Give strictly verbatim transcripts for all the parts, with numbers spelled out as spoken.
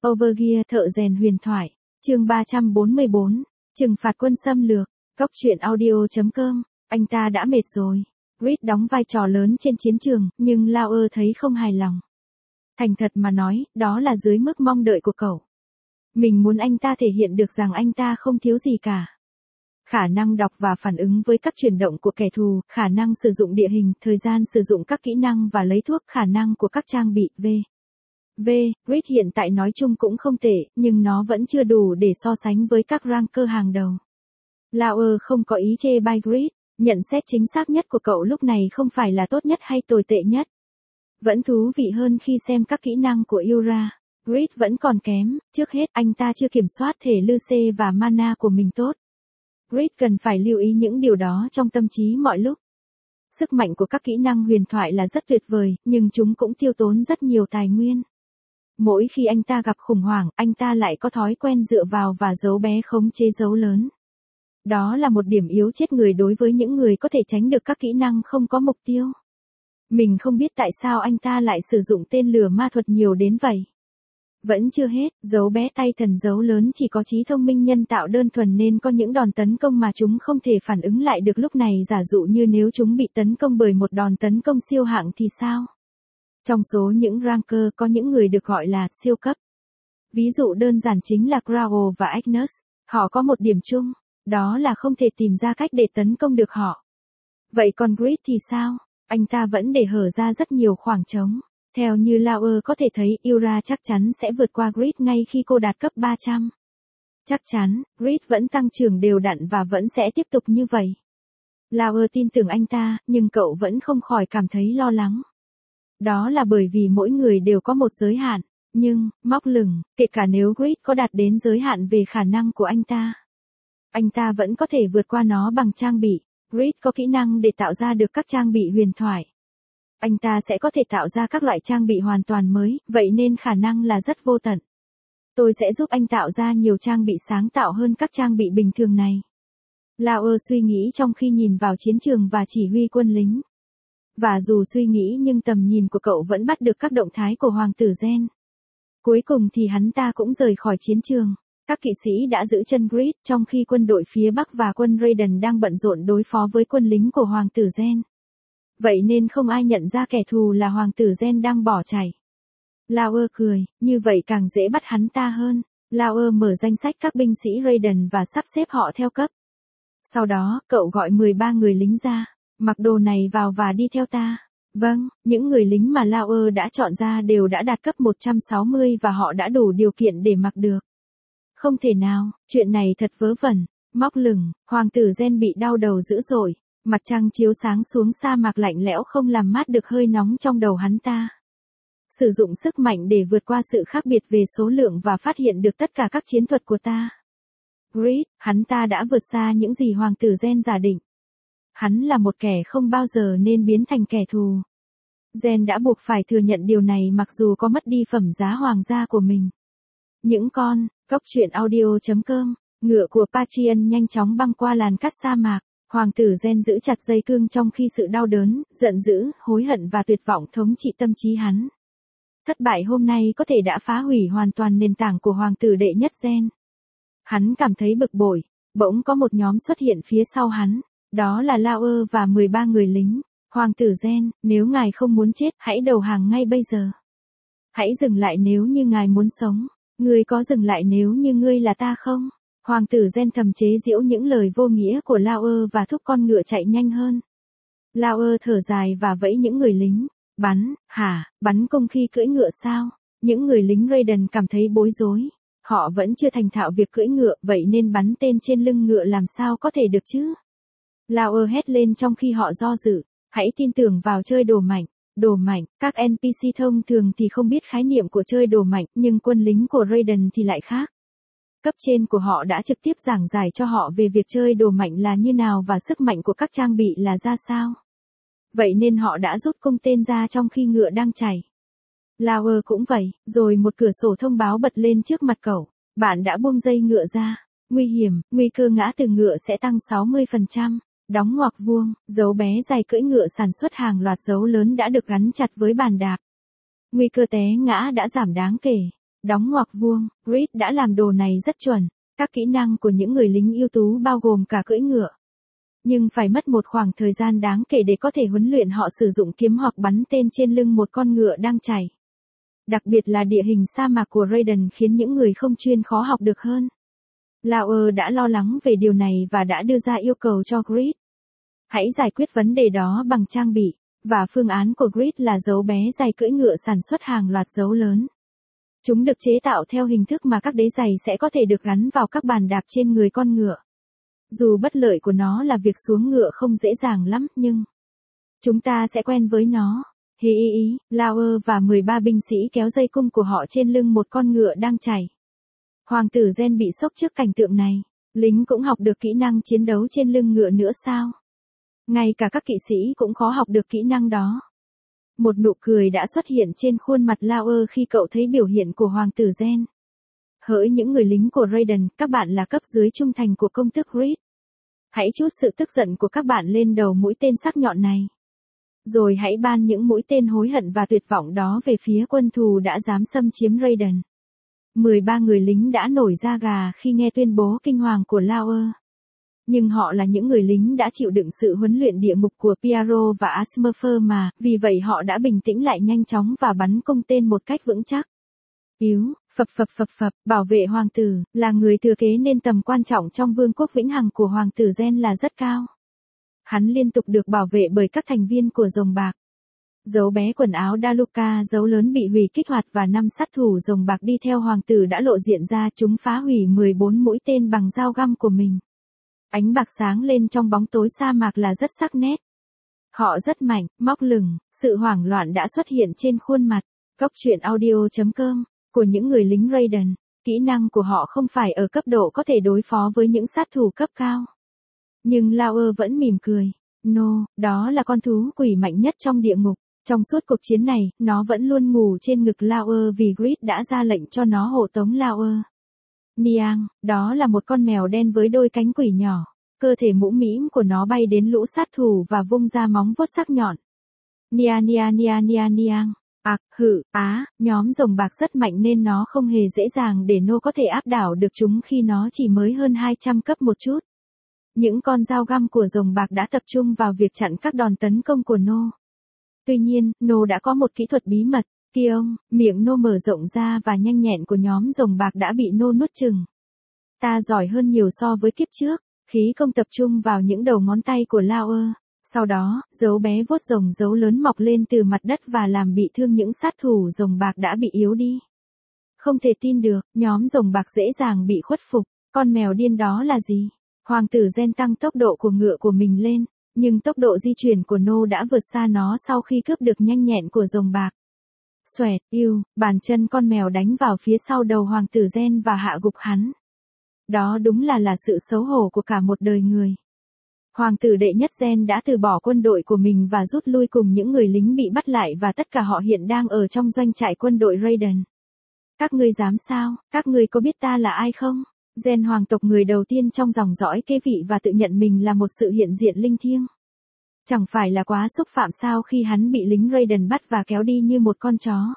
Overgear thợ rèn huyền thoại. Chương ba trăm bốn mươi bốn. Trừng phạt quân xâm lược. Cốc truyện audio chấm com. Anh ta đã mệt rồi. Reed đóng vai trò lớn trên chiến trường, nhưng Lauer thấy không hài lòng. Thành thật mà nói, đó là dưới mức mong đợi của cậu. Mình muốn anh ta thể hiện được rằng anh ta không thiếu gì cả. Khả năng đọc và phản ứng với các chuyển động của kẻ thù, khả năng sử dụng địa hình, thời gian sử dụng các kỹ năng và lấy thuốc, khả năng của các trang bị, v. V. Reed hiện tại nói chung cũng không tệ, nhưng nó vẫn chưa đủ để so sánh với các ranker hàng đầu. Lauer không có ý chê bai Reed, nhận xét chính xác nhất của cậu lúc này không phải là tốt nhất hay tồi tệ nhất. Vẫn thú vị hơn khi xem các kỹ năng của Ura. Reed vẫn còn kém, trước hết anh ta chưa kiểm soát thể Luce và mana của mình tốt. Reed cần phải lưu ý những điều đó trong tâm trí mọi lúc. Sức mạnh của các kỹ năng huyền thoại là rất tuyệt vời, nhưng chúng cũng tiêu tốn rất nhiều tài nguyên. Mỗi khi anh ta gặp khủng hoảng, anh ta lại có thói quen dựa vào và giấu bé khống chế dấu lớn. Đó là một điểm yếu chết người đối với những người có thể tránh được các kỹ năng không có mục tiêu. Mình không biết tại sao anh ta lại sử dụng tên lửa ma thuật nhiều đến vậy. Vẫn chưa hết, dấu bé tay thần dấu lớn chỉ có trí thông minh nhân tạo đơn thuần nên có những đòn tấn công mà chúng không thể phản ứng lại được lúc này, giả dụ như nếu chúng bị tấn công bởi một đòn tấn công siêu hạng thì sao? Trong số những ranker có những người được gọi là siêu cấp. Ví dụ đơn giản chính là Grawl và Agnes, họ có một điểm chung, đó là không thể tìm ra cách để tấn công được họ. Vậy còn Reed thì sao? Anh ta vẫn để hở ra rất nhiều khoảng trống. Theo như Lauer có thể thấy, Ura chắc chắn sẽ vượt qua Reed ngay khi cô đạt cấp ba trăm. Chắc chắn, Reed vẫn tăng trưởng đều đặn và vẫn sẽ tiếp tục như vậy. Lauer tin tưởng anh ta, nhưng cậu vẫn không khỏi cảm thấy lo lắng. Đó là bởi vì mỗi người đều có một giới hạn, nhưng, móc lửng, kể cả nếu Reed có đạt đến giới hạn về khả năng của anh ta, anh ta vẫn có thể vượt qua nó bằng trang bị. Reed có kỹ năng để tạo ra được các trang bị huyền thoại. Anh ta sẽ có thể tạo ra các loại trang bị hoàn toàn mới, vậy nên khả năng là rất vô tận. Tôi sẽ giúp anh tạo ra nhiều trang bị sáng tạo hơn các trang bị bình thường này. Lauer suy nghĩ trong khi nhìn vào chiến trường và chỉ huy quân lính. Và dù suy nghĩ nhưng tầm nhìn của cậu vẫn bắt được các động thái của Hoàng tử Gen. Cuối cùng thì hắn ta cũng rời khỏi chiến trường. Các kỵ sĩ đã giữ chân Reed trong khi quân đội phía Bắc và quân Raiden đang bận rộn đối phó với quân lính của Hoàng tử Gen. Vậy nên không ai nhận ra kẻ thù là Hoàng tử Gen đang bỏ chạy. Lauer cười, như vậy càng dễ bắt hắn ta hơn. Lauer mở danh sách các binh sĩ Raiden và sắp xếp họ theo cấp. Sau đó, cậu gọi mười ba người lính ra. Mặc đồ này vào và đi theo ta. Vâng, những người lính mà Lauer đã chọn ra đều đã đạt cấp một trăm sáu mươi và họ đã đủ điều kiện để mặc được. Không thể nào, chuyện này thật vớ vẩn. Móc lửng, Hoàng tử Gen bị đau đầu dữ dội. Mặt trăng chiếu sáng xuống sa mạc lạnh lẽo không làm mát được hơi nóng trong đầu hắn ta. Sử dụng sức mạnh để vượt qua sự khác biệt về số lượng và phát hiện được tất cả các chiến thuật của ta. Reed, hắn ta đã vượt xa những gì Hoàng tử Gen giả định. Hắn là một kẻ không bao giờ nên biến thành kẻ thù. Gen đã buộc phải thừa nhận điều này mặc dù có mất đi phẩm giá hoàng gia của mình. Những con, cốc truyện audio chấm com, ngựa của Patreon nhanh chóng băng qua làn cát sa mạc. Hoàng tử Gen giữ chặt dây cương trong khi sự đau đớn, giận dữ, hối hận và tuyệt vọng thống trị tâm trí hắn. Thất bại hôm nay có thể đã phá hủy hoàn toàn nền tảng của hoàng tử đệ nhất Gen. Hắn cảm thấy bực bội, bỗng có một nhóm xuất hiện phía sau hắn, đó là Lauer và mười ba người lính. Hoàng tử Gen, nếu ngài không muốn chết, hãy đầu hàng ngay bây giờ. Hãy dừng lại nếu như ngài muốn sống. Ngươi có dừng lại nếu như ngươi là ta không? Hoàng tử Gen thầm chế giễu những lời vô nghĩa của Lauer và thúc con ngựa chạy nhanh hơn. Lauer thở dài và vẫy những người lính. Bắn, hả, bắn cung khi cưỡi ngựa sao? Những người lính Raiden cảm thấy bối rối. Họ vẫn chưa thành thạo việc cưỡi ngựa, vậy nên bắn tên trên lưng ngựa làm sao có thể được chứ? Lauer hét lên trong khi họ do dự. Hãy tin tưởng vào chơi đồ mạnh. Đồ mạnh, các en pê xê thông thường thì không biết khái niệm của chơi đồ mạnh, nhưng quân lính của Raiden thì lại khác. Cấp trên của họ đã trực tiếp giảng giải cho họ về việc chơi đồ mạnh là như nào và sức mạnh của các trang bị là ra sao. Vậy nên họ đã rút cung tên ra trong khi ngựa đang chạy. Lauer cũng vậy, rồi một cửa sổ thông báo bật lên trước mặt cậu. Bạn đã buông dây ngựa ra. Nguy hiểm, nguy cơ ngã từ ngựa sẽ tăng sáu mươi phần trăm. Đóng ngoặc vuông, dấu bé dài cưỡi ngựa sản xuất hàng loạt dấu lớn đã được gắn chặt với bàn đạp. Nguy cơ té ngã đã giảm đáng kể. Đóng ngoặc vuông, Reed đã làm đồ này rất chuẩn. Các kỹ năng của những người lính ưu tú bao gồm cả cưỡi ngựa. Nhưng phải mất một khoảng thời gian đáng kể để có thể huấn luyện họ sử dụng kiếm hoặc bắn tên trên lưng một con ngựa đang chạy. Đặc biệt là địa hình sa mạc của Raiden khiến những người không chuyên khó học được hơn. Lauer đã lo lắng về điều này và đã đưa ra yêu cầu cho Reed. Hãy giải quyết vấn đề đó bằng trang bị, và phương án của Reed là dấu bé giày cưỡi ngựa sản xuất hàng loạt dấu lớn. Chúng được chế tạo theo hình thức mà các đế giày sẽ có thể được gắn vào các bàn đạp trên người con ngựa. Dù bất lợi của nó là việc xuống ngựa không dễ dàng lắm, nhưng chúng ta sẽ quen với nó. Hi hi hi, Lauer và mười ba binh sĩ kéo dây cung của họ trên lưng một con ngựa đang chạy. Hoàng tử Gen bị sốc trước cảnh tượng này. Lính cũng học được kỹ năng chiến đấu trên lưng ngựa nữa sao? Ngay cả các kỵ sĩ cũng khó học được kỹ năng đó. Một nụ cười đã xuất hiện trên khuôn mặt Lauer khi cậu thấy biểu hiện của Hoàng tử Gen. Hỡi những người lính của Raiden, các bạn là cấp dưới trung thành của công tước Reed. Hãy trút sự tức giận của các bạn lên đầu mũi tên sắc nhọn này. Rồi hãy ban những mũi tên hối hận và tuyệt vọng đó về phía quân thù đã dám xâm chiếm Raiden. mười ba người lính đã nổi da gà khi nghe tuyên bố kinh hoàng của Lauer. Nhưng họ là những người lính đã chịu đựng sự huấn luyện địa ngục của Piaro và Asmurfer mà, vì vậy họ đã bình tĩnh lại nhanh chóng và bắn cung tên một cách vững chắc. Yếu, phập phập phập phập, bảo vệ hoàng tử, là người thừa kế nên tầm quan trọng trong vương quốc vĩnh hằng của hoàng tử Gen là rất cao. Hắn liên tục được bảo vệ bởi các thành viên của rồng bạc. Dấu bé quần áo Daluka dấu lớn bị hủy kích hoạt và năm sát thủ rồng bạc đi theo hoàng tử đã lộ diện ra, chúng phá hủy mười bốn mũi tên bằng dao găm của mình. Ánh bạc sáng lên trong bóng tối sa mạc là rất sắc nét. Họ rất mạnh, móc lửng, sự hoảng loạn đã xuất hiện trên khuôn mặt. Cốc truyện audio chấm com của những người lính Raiden. Kỹ năng của họ không phải ở cấp độ có thể đối phó với những sát thủ cấp cao. Nhưng Lauer vẫn mỉm cười. No, đó là con thú quỷ mạnh nhất trong địa ngục. Trong suốt cuộc chiến này, nó vẫn luôn ngủ trên ngực Lauer vì Reed đã ra lệnh cho nó hộ tống Lauer. Niang, đó là một con mèo đen với đôi cánh quỷ nhỏ. Cơ thể mũm mĩm của nó bay đến lũ sát thủ và vung ra móng vuốt sắc nhọn. Nia nia nia nia niang. Ặc, hự, á, nhóm rồng bạc rất mạnh nên nó không hề dễ dàng để Nô có thể áp đảo được chúng khi nó chỉ mới hơn hai trăm cấp một chút. Những con dao găm của rồng bạc đã tập trung vào việc chặn các đòn tấn công của Nô. Tuy nhiên, Nô đã có một kỹ thuật bí mật. Kia ông, miệng Nô mở rộng ra và nhanh nhẹn của nhóm rồng bạc đã bị Nô nuốt chừng. Ta giỏi hơn nhiều so với kiếp trước. Khí công tập trung vào những đầu ngón tay của Lauer. Sau đó, dấu bé vuốt rồng dấu lớn mọc lên từ mặt đất và làm bị thương những sát thủ rồng bạc đã bị yếu đi. Không thể tin được, nhóm rồng bạc dễ dàng bị khuất phục. Con mèo điên đó là gì? Hoàng tử Gen tăng tốc độ của ngựa của mình lên, nhưng tốc độ di chuyển của Nô đã vượt xa nó sau khi cướp được nhanh nhẹn của rồng bạc. Xoẹt, yêu, bàn chân con mèo đánh vào phía sau đầu hoàng tử Gen và hạ gục hắn. Đó đúng là là sự xấu hổ của cả một đời người. Hoàng tử đệ nhất Gen đã từ bỏ quân đội của mình và rút lui cùng những người lính bị bắt lại và tất cả họ hiện đang ở trong doanh trại quân đội Raiden. Các ngươi dám sao? Các ngươi có biết ta là ai không? Gen hoàng tộc người đầu tiên trong dòng dõi kế vị và tự nhận mình là một sự hiện diện linh thiêng. Chẳng phải là quá xúc phạm sao khi hắn bị lính Raiden bắt và kéo đi như một con chó.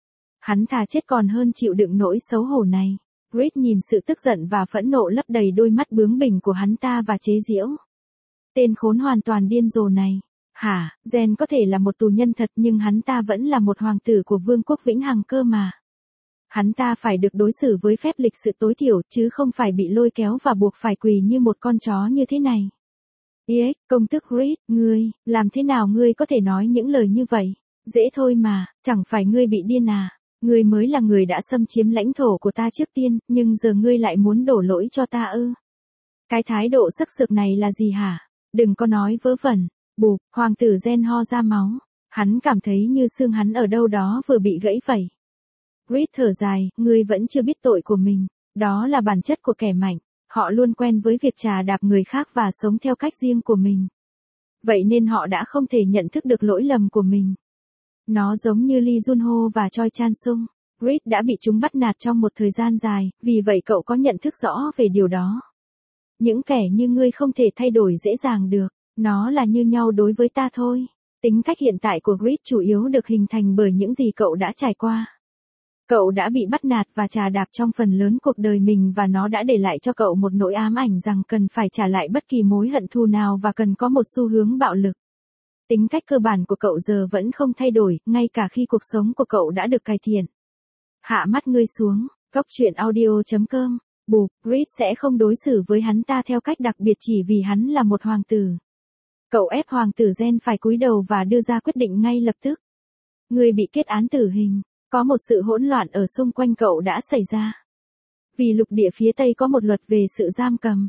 Hắn thà chết còn hơn chịu đựng nỗi xấu hổ này. Reed nhìn sự tức giận và phẫn nộ lấp đầy đôi mắt bướng bỉnh của hắn ta và chế giễu. Tên khốn hoàn toàn điên rồ này. Hả, Gen có thể là một tù nhân thật nhưng hắn ta vẫn là một hoàng tử của vương quốc vĩnh hằng cơ mà. Hắn ta phải được đối xử với phép lịch sự tối thiểu chứ không phải bị lôi kéo và buộc phải quỳ như một con chó như thế này. Yếc, công tước Reed, ngươi, làm thế nào ngươi có thể nói những lời như vậy? Dễ thôi mà, chẳng phải ngươi bị điên à? Ngươi mới là người đã xâm chiếm lãnh thổ của ta trước tiên, nhưng giờ ngươi lại muốn đổ lỗi cho ta ư? Cái thái độ sắc sược này là gì hả? Đừng có nói vớ vẩn. Bụp, hoàng tử Gen ho ra máu. Hắn cảm thấy như xương hắn ở đâu đó vừa bị gãy vậy. Reed thở dài, ngươi vẫn chưa biết tội của mình. Đó là bản chất của kẻ mạnh. Họ luôn quen với việc trà đạp người khác và sống theo cách riêng của mình. Vậy nên họ đã không thể nhận thức được lỗi lầm của mình. Nó giống như Lee Junho và Choi Chan-sung. Reed đã bị chúng bắt nạt trong một thời gian dài, vì vậy cậu có nhận thức rõ về điều đó. Những kẻ như ngươi không thể thay đổi dễ dàng được. Nó là như nhau đối với ta thôi. Tính cách hiện tại của Reed chủ yếu được hình thành bởi những gì cậu đã trải qua. Cậu đã bị bắt nạt và trà đạp trong phần lớn cuộc đời mình và nó đã để lại cho cậu một nỗi ám ảnh rằng cần phải trả lại bất kỳ mối hận thù nào và cần có một xu hướng bạo lực. Tính cách cơ bản của cậu giờ vẫn không thay đổi, ngay cả khi cuộc sống của cậu đã được cải thiện. Hạ mắt ngươi xuống, góc truyện audio chấm com. Bụp, Reed sẽ không đối xử với hắn ta theo cách đặc biệt chỉ vì hắn là một hoàng tử. Cậu ép hoàng tử Gen phải cúi đầu và đưa ra quyết định ngay lập tức. Ngươi bị kết án tử hình. Có một sự hỗn loạn ở xung quanh cậu đã xảy ra. Vì lục địa phía Tây có một luật về sự giam cầm.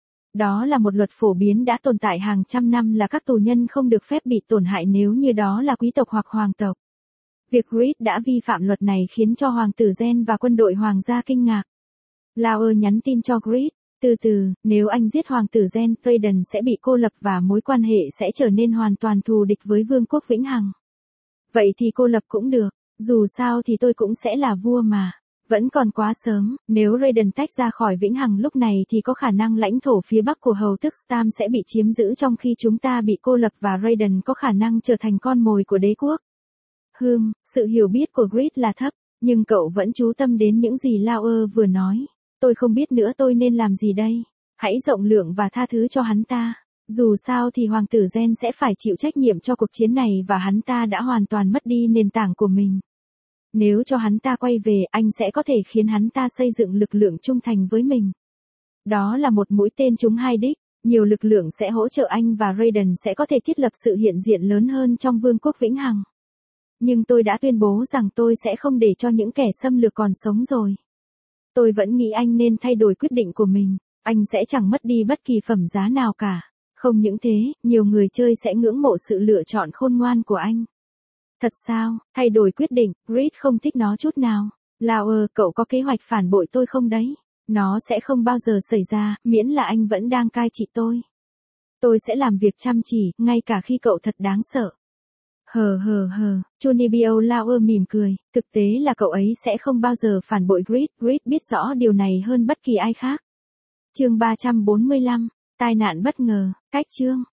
Đó là một luật phổ biến đã tồn tại hàng trăm năm là các tù nhân không được phép bị tổn hại nếu như đó là quý tộc hoặc hoàng tộc. Việc Reed đã vi phạm luật này khiến cho hoàng tử Gen và quân đội hoàng gia kinh ngạc. Lauer nhắn tin cho Reed, từ từ, nếu anh giết hoàng tử Gen, Raiden sẽ bị cô lập và mối quan hệ sẽ trở nên hoàn toàn thù địch với vương quốc vĩnh hằng. Vậy thì cô lập cũng được, dù sao thì tôi cũng sẽ là vua mà. Vẫn còn quá sớm, nếu Raiden tách ra khỏi vĩnh hằng lúc này thì có khả năng lãnh thổ phía bắc của hầu tước Stam sẽ bị chiếm giữ trong khi chúng ta bị cô lập và Raiden có khả năng trở thành con mồi của đế quốc. Hừm, sự hiểu biết của Reed là thấp, nhưng cậu vẫn chú tâm đến những gì Lauer vừa nói. Tôi không biết nữa tôi nên làm gì đây. Hãy rộng lượng và tha thứ cho hắn ta. Dù sao thì hoàng tử Gen sẽ phải chịu trách nhiệm cho cuộc chiến này và hắn ta đã hoàn toàn mất đi nền tảng của mình. Nếu cho hắn ta quay về, anh sẽ có thể khiến hắn ta xây dựng lực lượng trung thành với mình. Đó là một mũi tên trúng hai đích, nhiều lực lượng sẽ hỗ trợ anh và Raiden sẽ có thể thiết lập sự hiện diện lớn hơn trong vương quốc vĩnh hằng. Nhưng tôi đã tuyên bố rằng tôi sẽ không để cho những kẻ xâm lược còn sống rồi. Tôi vẫn nghĩ anh nên thay đổi quyết định của mình, anh sẽ chẳng mất đi bất kỳ phẩm giá nào cả. Không những thế, nhiều người chơi sẽ ngưỡng mộ sự lựa chọn khôn ngoan của anh. Thật sao, thay đổi quyết định, Reed không thích nó chút nào. Lauer, cậu có kế hoạch phản bội tôi không đấy? Nó sẽ không bao giờ xảy ra, miễn là anh vẫn đang cai trị tôi. Tôi sẽ làm việc chăm chỉ, ngay cả khi cậu thật đáng sợ. Hờ hờ hờ, Chunibyo Lauer mỉm cười, thực tế là cậu ấy sẽ không bao giờ phản bội Reed, Reed biết rõ điều này hơn bất kỳ ai khác. Chương ba trăm bốn mươi lăm, tai nạn bất ngờ, cách chương.